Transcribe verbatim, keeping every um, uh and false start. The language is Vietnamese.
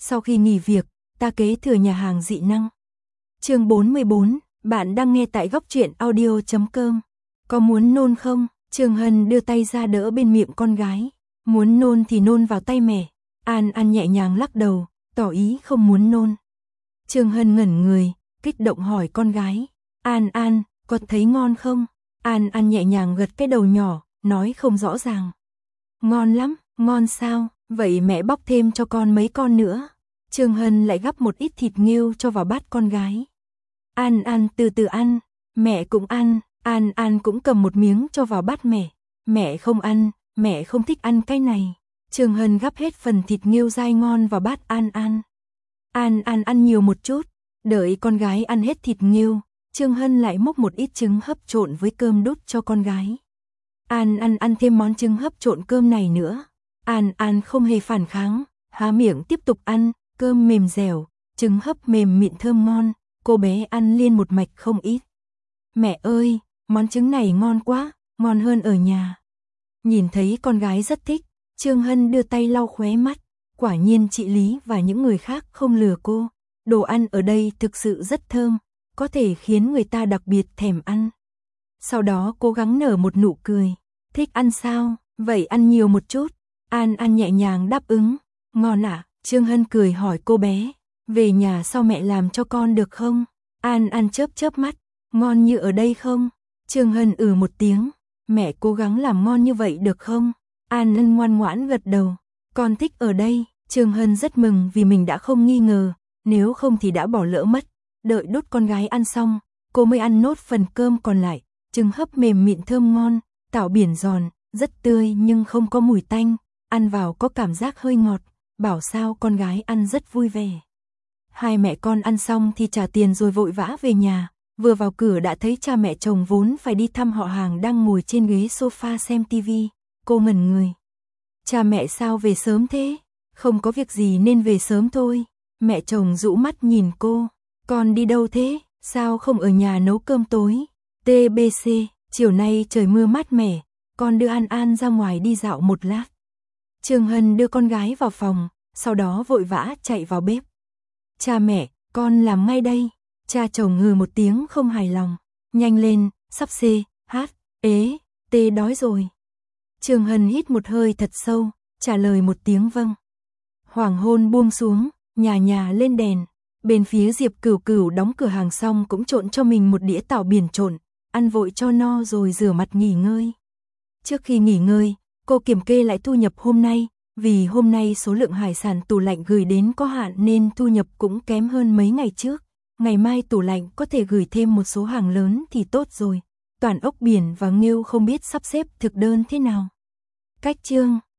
Sau khi nghỉ việc, ta kế thừa nhà hàng dị năng. Chương bốn mươi bốn, bạn đang nghe tại góc truyện audio chấm com. Có muốn nôn không? Trường Hân đưa tay ra đỡ bên miệng con gái. Muốn nôn thì nôn vào tay mẹ. An An nhẹ nhàng lắc đầu, tỏ ý không muốn nôn. Trường Hân ngẩn người, kích động hỏi con gái. An An, có thấy ngon không? An An nhẹ nhàng gật cái đầu nhỏ, nói không rõ ràng. Ngon lắm, ngon sao? Vậy mẹ bóc thêm cho con mấy con nữa. Trường Hân lại gắp một ít thịt nghêu cho vào bát con gái. An An từ từ ăn, mẹ cũng ăn. An An cũng cầm một miếng cho vào bát mẹ. Mẹ không ăn, mẹ không thích ăn cái này. Trường Hân gắp hết phần thịt nghêu dai ngon vào bát An An. An An ăn nhiều một chút, đợi con gái ăn hết thịt nghêu, Trường Hân lại múc một ít trứng hấp trộn với cơm đút cho con gái. An An ăn thêm món trứng hấp trộn cơm này nữa. An An không hề phản kháng, há miệng tiếp tục ăn, cơm mềm dẻo, trứng hấp mềm mịn thơm ngon, cô bé ăn liên một mạch không ít. Mẹ ơi, món trứng này ngon quá, ngon hơn ở nhà. Nhìn thấy con gái rất thích, Trường Hân đưa tay lau khóe mắt, quả nhiên chị Lý và những người khác không lừa cô. Đồ ăn ở đây thực sự rất thơm, có thể khiến người ta đặc biệt thèm ăn. Sau đó cố gắng nở một nụ cười. Thích ăn sao? Vậy ăn nhiều một chút. An An nhẹ nhàng đáp ứng. Ngon ạ? À? Trường Hân cười hỏi cô bé. Về nhà sau mẹ làm cho con được không? An An chớp chớp mắt. Ngon như ở đây không? Trường Hân ừ một tiếng. Mẹ cố gắng làm ngon như vậy được không? An An ngoan ngoãn gật đầu. Con thích ở đây. Trường Hân rất mừng vì mình đã không nghi ngờ, nếu không thì đã bỏ lỡ mất. Đợi đút con gái ăn xong, cô mới ăn nốt phần cơm còn lại. Trứng hấp mềm mịn thơm ngon, tảo biển giòn, rất tươi nhưng không có mùi tanh, ăn vào có cảm giác hơi ngọt, bảo sao con gái ăn rất vui vẻ. Hai mẹ con ăn xong thì trả tiền rồi vội vã về nhà, vừa vào cửa đã thấy cha mẹ chồng vốn phải đi thăm họ hàng đang ngồi trên ghế sofa xem tivi, cô ngẩn người. Cha mẹ sao về sớm thế? Không có việc gì nên về sớm thôi. Mẹ chồng rũ mắt nhìn cô, con đi đâu thế? Sao không ở nhà nấu cơm tối? tê bê xê, chiều nay trời mưa mát mẻ, con đưa An An ra ngoài đi dạo một lát. Trường Hân đưa con gái vào phòng, sau đó vội vã chạy vào bếp. Cha mẹ, con làm ngay đây. Cha chồng ngừ một tiếng không hài lòng. Nhanh lên, sắp xê, hát, ế, tê đói rồi. Trường Hân hít một hơi thật sâu, trả lời một tiếng vâng. Hoàng hôn buông xuống, nhà nhà lên đèn. Bên phía Diệp Cửu Cửu đóng cửa hàng xong cũng trộn cho mình một đĩa tảo biển trộn, ăn vội cho no rồi rửa mặt nghỉ ngơi. Trước khi nghỉ ngơi, cô kiểm kê lại thu nhập hôm nay, vì hôm nay số lượng hải sản tủ lạnh gửi đến có hạn nên thu nhập cũng kém hơn mấy ngày trước. Ngày mai tủ lạnh có thể gửi thêm một số hàng lớn thì tốt rồi. Toàn ốc biển và nghêu không biết sắp xếp thực đơn thế nào. Cách chương